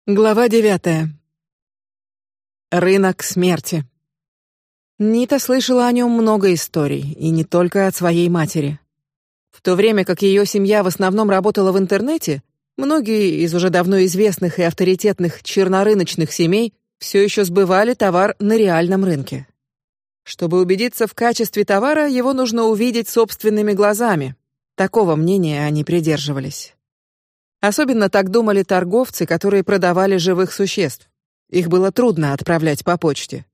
Глава 9. Рынок смерти. Нита слышала о нем много историй, и не только от своей матери. В то время как ее семья в основном работала в интернете, многие из уже давно известных и авторитетных чернорыночных семей все еще сбывали товар на реальном рынке. Чтобы убедиться в качестве товара, его нужно увидеть собственными глазами. Такого мнения они придерживались. Особенно так думали торговцы, которые продавали живых существ. Их было трудно отправлять по почте.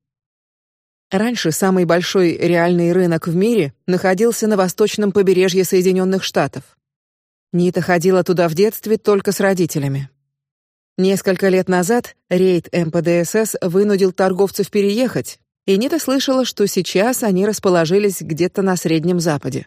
Раньше самый большой реальный рынок в мире находился на восточном побережье Соединенных Штатов. Нита ходила туда в детстве только с родителями. Несколько лет назад рейд МПДСС вынудил торговцев переехать, и Нита слышала, что сейчас они расположились где-то на Среднем Западе.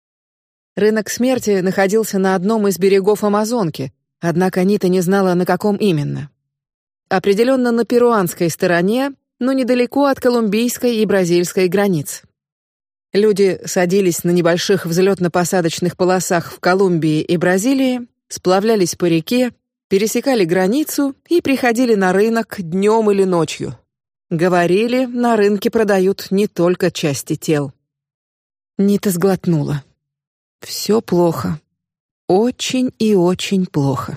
Рынок смерти находился на одном из берегов Амазонки, однако Нита не знала, на каком именно. Определенно на перуанской стороне, но недалеко от колумбийской и бразильской границ. Люди садились на небольших взлетно-посадочных полосах в Колумбии и Бразилии, сплавлялись по реке, пересекали границу и приходили на рынок днем или ночью. Говорили, на рынке продают не только части тел. Нита сглотнула. Все плохо. Очень и очень плохо.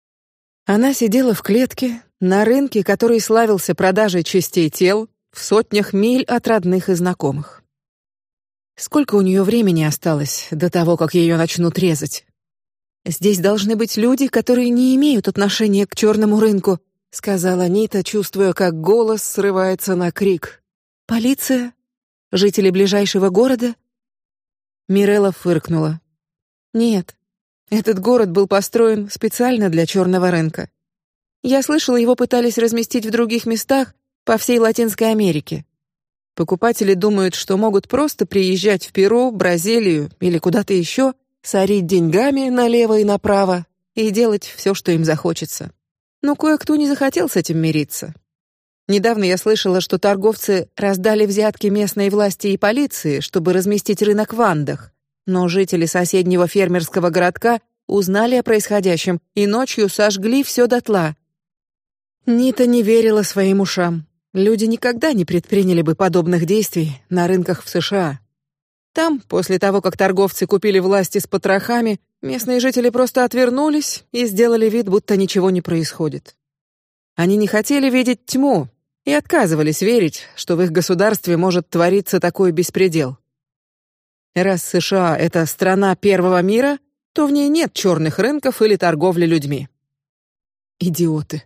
Она сидела в клетке на рынке, который славился продажей частей тел в сотнях миль от родных и знакомых. Сколько у нее времени осталось до того, как ее начнут резать? Здесь должны быть люди, которые не имеют отношения к черному рынку, сказала Нита, чувствуя, как голос срывается на крик. Полиция? Жители ближайшего города? Мирелла фыркнула. Нет, этот город был построен специально для черного рынка. Я слышала, его пытались разместить в других местах по всей Латинской Америке. Покупатели думают, что могут просто приезжать в Перу, Бразилию или куда-то еще, сорить деньгами налево и направо и делать все, что им захочется. Но кое-кто не захотел с этим мириться. Недавно я слышала, что торговцы раздали взятки местной власти и полиции, чтобы разместить рынок в Андах, но жители соседнего фермерского городка узнали о происходящем и ночью сожгли все дотла. Нита не верила своим ушам. Люди никогда не предприняли бы подобных действий на рынках в США. Там, после того, как торговцы купили власти с потрохами, местные жители просто отвернулись и сделали вид, будто ничего не происходит. Они не хотели видеть тьму и отказывались верить, что в их государстве может твориться такой беспредел. Раз США — это страна первого мира, то в ней нет черных рынков или торговли людьми. Идиоты.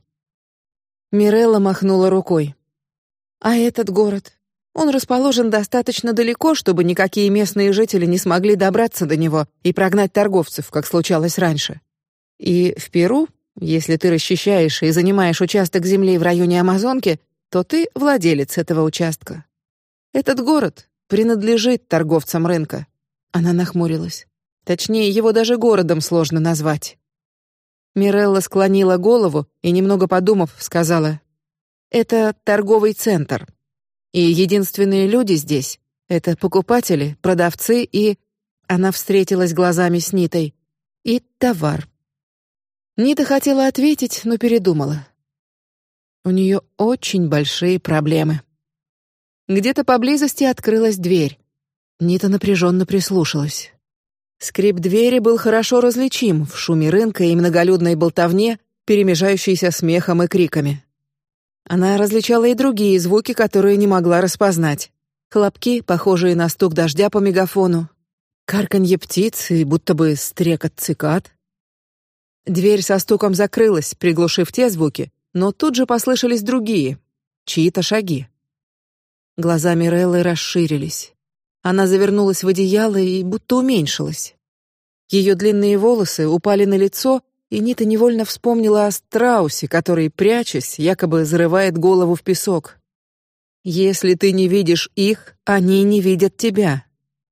Мирелла махнула рукой. А этот город? Он расположен достаточно далеко, чтобы никакие местные жители не смогли добраться до него и прогнать торговцев, как случалось раньше. И в Перу, если ты расчищаешь и занимаешь участок земли в районе Амазонки, то ты владелец этого участка. Этот город принадлежит торговцам рынка. Она нахмурилась. Точнее, его даже городом сложно назвать. Мирелла склонила голову и, немного подумав, сказала: «Это торговый центр, и единственные люди здесь — это покупатели, продавцы и...» Она встретилась глазами с Нитой. «И товар». Нита хотела ответить, но передумала. У нее очень большие проблемы. Где-то поблизости открылась дверь. Нита напряженно прислушалась. Скрип двери был хорошо различим в шуме рынка и многолюдной болтовне, перемежающейся смехом и криками. Она различала и другие звуки, которые не могла распознать: хлопки, похожие на стук дождя по мегафону, карканье птиц и будто бы стрекот цикад. Дверь со стуком закрылась, приглушив те звуки, но тут же послышались другие, чьи-то шаги. Глаза Миреллы расширились. Она завернулась в одеяло и будто уменьшилась. Ее длинные волосы упали на лицо, и Нита невольно вспомнила о страусе, который, прячась, якобы зарывает голову в песок. Если ты не видишь их, они не видят тебя.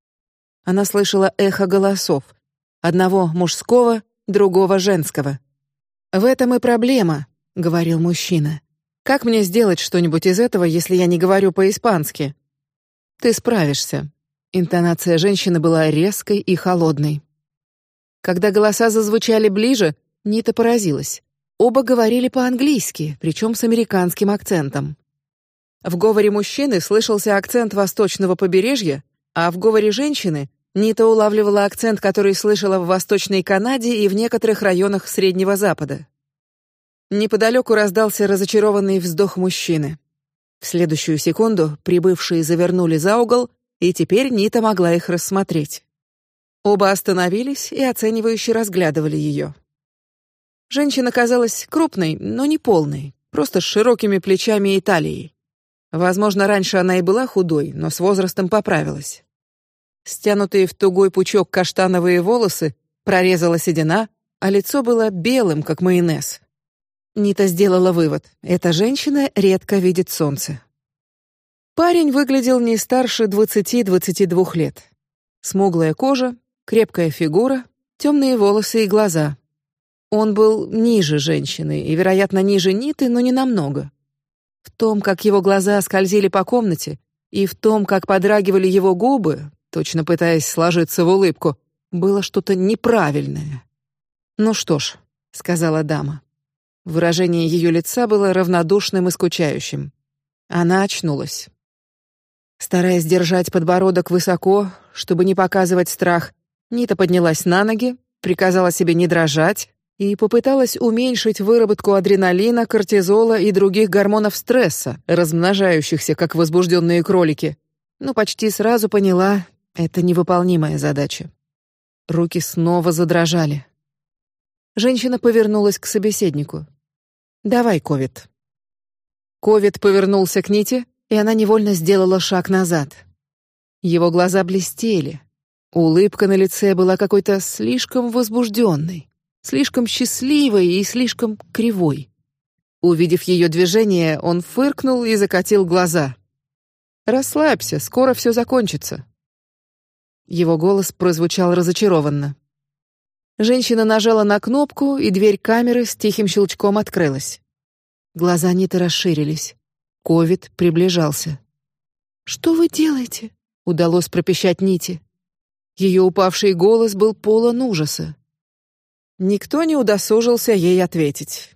Она слышала эхо голосов: одного мужского, другого женского. В этом и проблема, говорил мужчина. Как мне сделать что-нибудь из этого, если я не говорю по-испански? Ты справишься. Интонация женщины была резкой и холодной. Когда голоса зазвучали ближе, Нита поразилась. Оба говорили по-английски, причем с американским акцентом. В говоре мужчины слышался акцент восточного побережья, а в говоре женщины Нита улавливала акцент, который слышала в Восточной Канаде и в некоторых районах Среднего Запада. Неподалеку раздался разочарованный вздох мужчины. В следующую секунду прибывшие завернули за угол, и теперь Нита могла их рассмотреть. Оба остановились и оценивающе разглядывали ее. Женщина казалась крупной, но не полной, просто с широкими плечами и талией. Возможно, раньше она и была худой, но с возрастом поправилась. Стянутые в тугой пучок каштановые волосы прорезала седина, а лицо было белым, как майонез. Нита сделала вывод: эта женщина редко видит солнце. Парень выглядел не старше 20-22 лет. Смуглая кожа, крепкая фигура, темные волосы и глаза. Он был ниже женщины и, вероятно, ниже Ниты, но не намного. В том, как его глаза скользили по комнате, и в том, как подрагивали его губы, точно пытаясь сложиться в улыбку, было что-то неправильное. «Ну что ж», — сказала дама. Выражение ее лица было равнодушным и скучающим. Она очнулась. Стараясь держать подбородок высоко, чтобы не показывать страх, Нита поднялась на ноги, приказала себе не дрожать и попыталась уменьшить выработку адреналина, кортизола и других гормонов стресса, размножающихся как возбужденные кролики. Но почти сразу поняла, это невыполнимая задача. Руки снова задрожали. Женщина повернулась к собеседнику. «Давай, Ковид». Ковид повернулся к Ните, и она невольно сделала шаг назад. Его глаза блестели. Улыбка на лице была какой-то слишком возбужденной, слишком счастливой и слишком кривой. Увидев ее движение, он фыркнул и закатил глаза. «Расслабься, скоро все закончится». Его голос прозвучал разочарованно. Женщина нажала на кнопку, и дверь камеры с тихим щелчком открылась. Глаза Ниты расширились. Ковид приближался. «Что вы делаете?» — удалось пропищать Ните. Ее упавший голос был полон ужаса. Никто не удосужился ей ответить.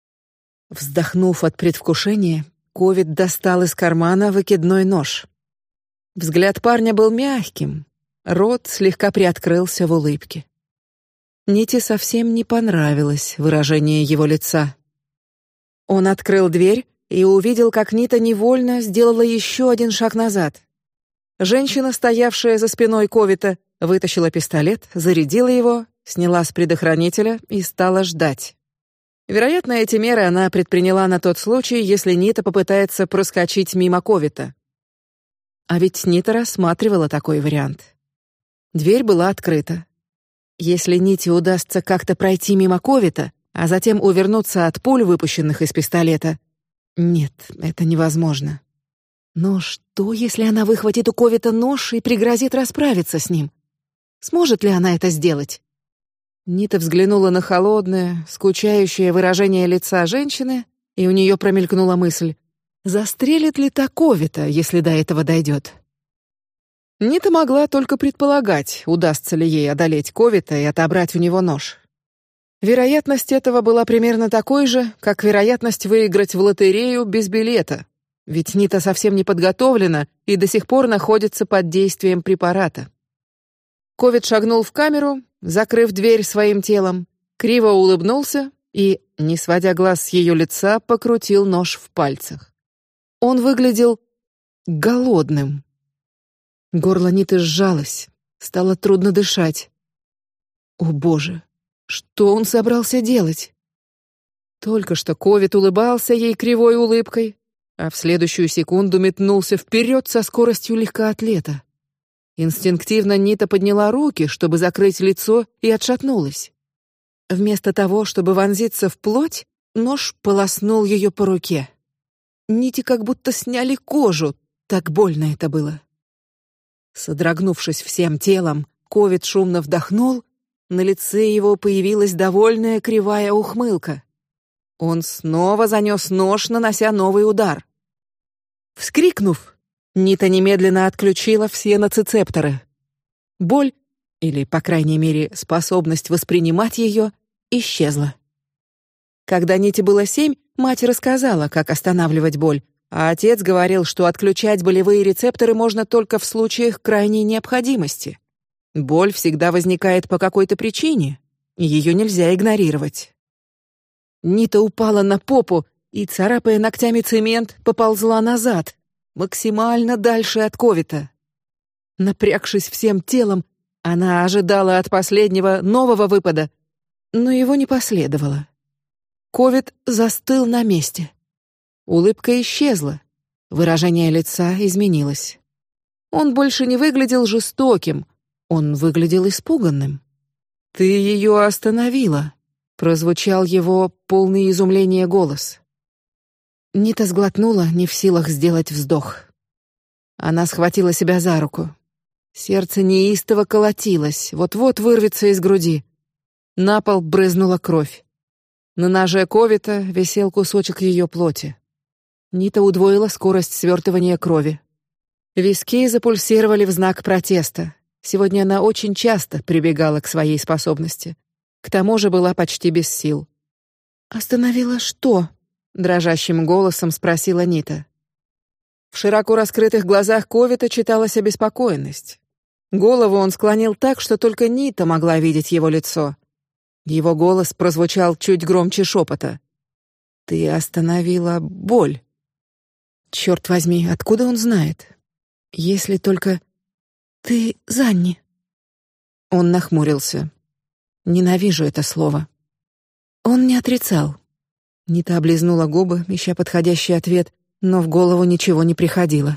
Вздохнув от предвкушения, Ковид достал из кармана выкидной нож. Взгляд парня был мягким, рот слегка приоткрылся в улыбке. Ните совсем не понравилось выражение его лица. Он открыл дверь и увидел, как Нита невольно сделала еще один шаг назад. Женщина, стоявшая за спиной Ковита, вытащила пистолет, зарядила его, сняла с предохранителя и стала ждать. Вероятно, эти меры она предприняла на тот случай, если Нита попытается проскочить мимо Ковита. А ведь Нита рассматривала такой вариант. Дверь была открыта. Если Ните удастся как-то пройти мимо Ковита, а затем увернуться от пуль, выпущенных из пистолета, нет, это невозможно. Но что, если она выхватит у Ковита нож и пригрозит расправиться с ним? Сможет ли она это сделать? Нита взглянула на холодное, скучающее выражение лица женщины, и у нее промелькнула мысль: застрелит ли та Ковита, если до этого дойдет? Нита могла только предполагать, удастся ли ей одолеть Ковита и отобрать у него нож. Вероятность этого была примерно такой же, как вероятность выиграть в лотерею без билета, ведь Нита совсем не подготовлена и до сих пор находится под действием препарата. Ковид шагнул в камеру, закрыв дверь своим телом, криво улыбнулся и, не сводя глаз с ее лица, покрутил нож в пальцах. Он выглядел голодным. Горло Ниты сжалось, стало трудно дышать. О боже, что он собрался делать? Только что Ковид улыбался ей кривой улыбкой, а в следующую секунду метнулся вперед со скоростью легкоатлета. Инстинктивно Нита подняла руки, чтобы закрыть лицо, и отшатнулась. Вместо того, чтобы вонзиться в плоть, нож полоснул ее по руке. Ните как будто сняли кожу, так больно это было. Содрогнувшись всем телом, Ковид шумно вдохнул, на лице его появилась довольная кривая ухмылка. Он снова занес нож, нанося новый удар. Вскрикнув, Нита немедленно отключила все ноцицепторы. Боль, или, по крайней мере, способность воспринимать ее, исчезла. Когда Ните было 7, мать рассказала, как останавливать боль, а отец говорил, что отключать болевые рецепторы можно только в случаях крайней необходимости. Боль всегда возникает по какой-то причине, и ее нельзя игнорировать. Нита упала на попу и, царапая ногтями цемент, поползла назад, максимально дальше от Ковита. Напрягшись всем телом, она ожидала от последнего нового выпада, но его не последовало. Ковит застыл на месте. Улыбка исчезла, выражение лица изменилось. Он больше не выглядел жестоким, он выглядел испуганным. «Ты ее остановила», — прозвучал его полный изумления голос. Нита сглотнула, не в силах сделать вздох. Она схватила себя за руку. Сердце неистово колотилось, вот-вот вырвется из груди. На пол брызнула кровь. На ноже Ковита висел кусочек ее плоти. Нита удвоила скорость свертывания крови. Виски запульсировали в знак протеста. Сегодня она очень часто прибегала к своей способности. К тому же была почти без сил. «Остановила что?» — дрожащим голосом спросила Нита. В широко раскрытых глазах Ковита читалась обеспокоенность. Голову он склонил так, что только Нита могла видеть его лицо. Его голос прозвучал чуть громче шепота. «Ты остановила боль». Черт возьми, откуда он знает? Если только... «Ты Занни». Он нахмурился. Ненавижу это слово. Он не отрицал. Нита облизнула губы, ища подходящий ответ, но в голову ничего не приходило.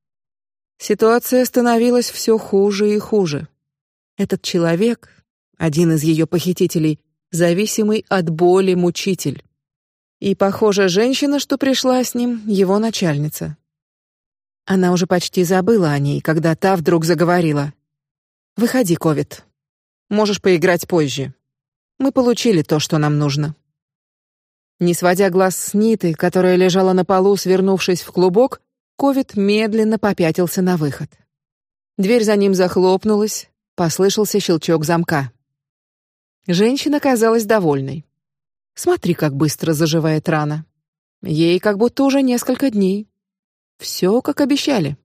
Ситуация становилась все хуже и хуже. Этот человек, один из ее похитителей, зависимый от боли мучитель. И, похоже, женщина, что пришла с ним, его начальница. Она уже почти забыла о ней, когда та вдруг заговорила. «Выходи, Ковит. Можешь поиграть позже. Мы получили то, что нам нужно». Не сводя глаз с Ниты, которая лежала на полу, свернувшись в клубок, Ковит медленно попятился на выход. Дверь за ним захлопнулась, послышался щелчок замка. Женщина казалась довольной. Смотри, как быстро заживает рана. Ей как будто уже несколько дней. Все, как обещали.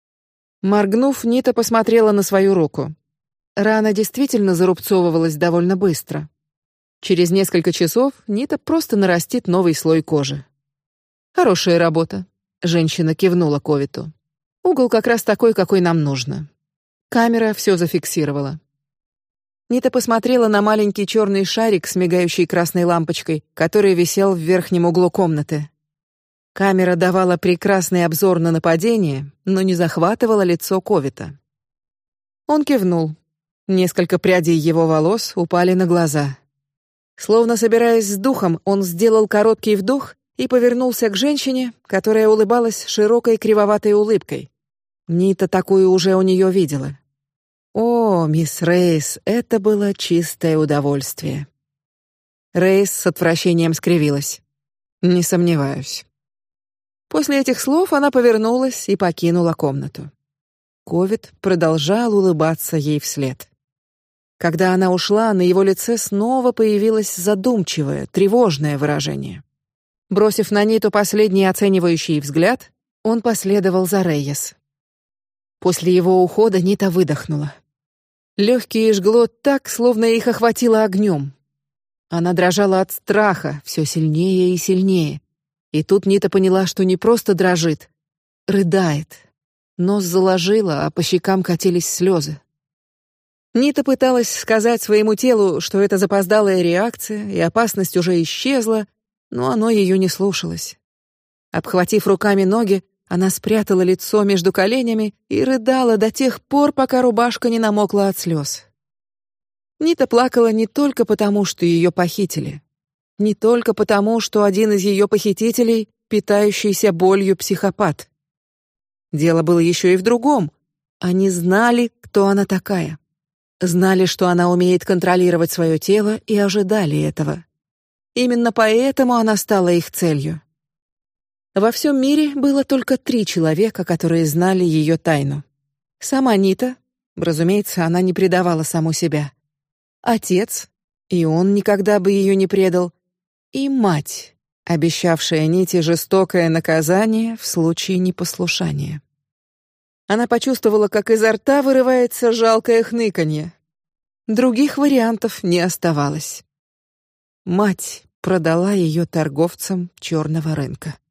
Моргнув, Нита посмотрела на свою руку. Рана действительно зарубцовывалась довольно быстро. Через несколько часов Нита просто нарастит новый слой кожи. Хорошая работа. Женщина кивнула Ковиту. Угол как раз такой, какой нам нужно. Камера все зафиксировала. Нита посмотрела на маленький черный шарик с мигающей красной лампочкой, который висел в верхнем углу комнаты. Камера давала прекрасный обзор на нападение, но не захватывала лицо Ковита. Он кивнул. Несколько прядей его волос упали на глаза. Словно собираясь с духом, он сделал короткий вдох и повернулся к женщине, которая улыбалась широкой кривоватой улыбкой. Нита такую уже у нее видела. О, мисс Рейс, это было чистое удовольствие. Рейс с отвращением скривилась. Не сомневаюсь. После этих слов она повернулась и покинула комнату. Ковит продолжал улыбаться ей вслед. Когда она ушла, на его лице снова появилось задумчивое, тревожное выражение. Бросив на Ниту последний оценивающий взгляд, он последовал за Рейес. После его ухода Нита выдохнула. Легкие жгло так, словно их охватило огнем. Она дрожала от страха, все сильнее и сильнее. И тут Нита поняла, что не просто дрожит, рыдает. Нос заложила, а по щекам катились слезы. Нита пыталась сказать своему телу, что это запоздалая реакция и опасность уже исчезла, но оно ее не слушалось. Обхватив руками ноги, она спрятала лицо между коленями и рыдала до тех пор, пока рубашка не намокла от слез. Нита плакала не только потому, что ее похитили, не только потому, что один из ее похитителей — питающийся болью психопат. Дело было еще и в другом. Они знали, кто она такая. Знали, что она умеет контролировать свое тело, и ожидали этого. Именно поэтому она стала их целью. Во всем мире было только 3 человека, которые знали ее тайну. Сама Нита, разумеется, она не предавала саму себя. Отец, и он никогда бы ее не предал. И мать, обещавшая Нити жестокое наказание в случае непослушания. Она почувствовала, как изо рта вырывается жалкое хныканье. Других вариантов не оставалось. Мать продала ее торговцам черного рынка.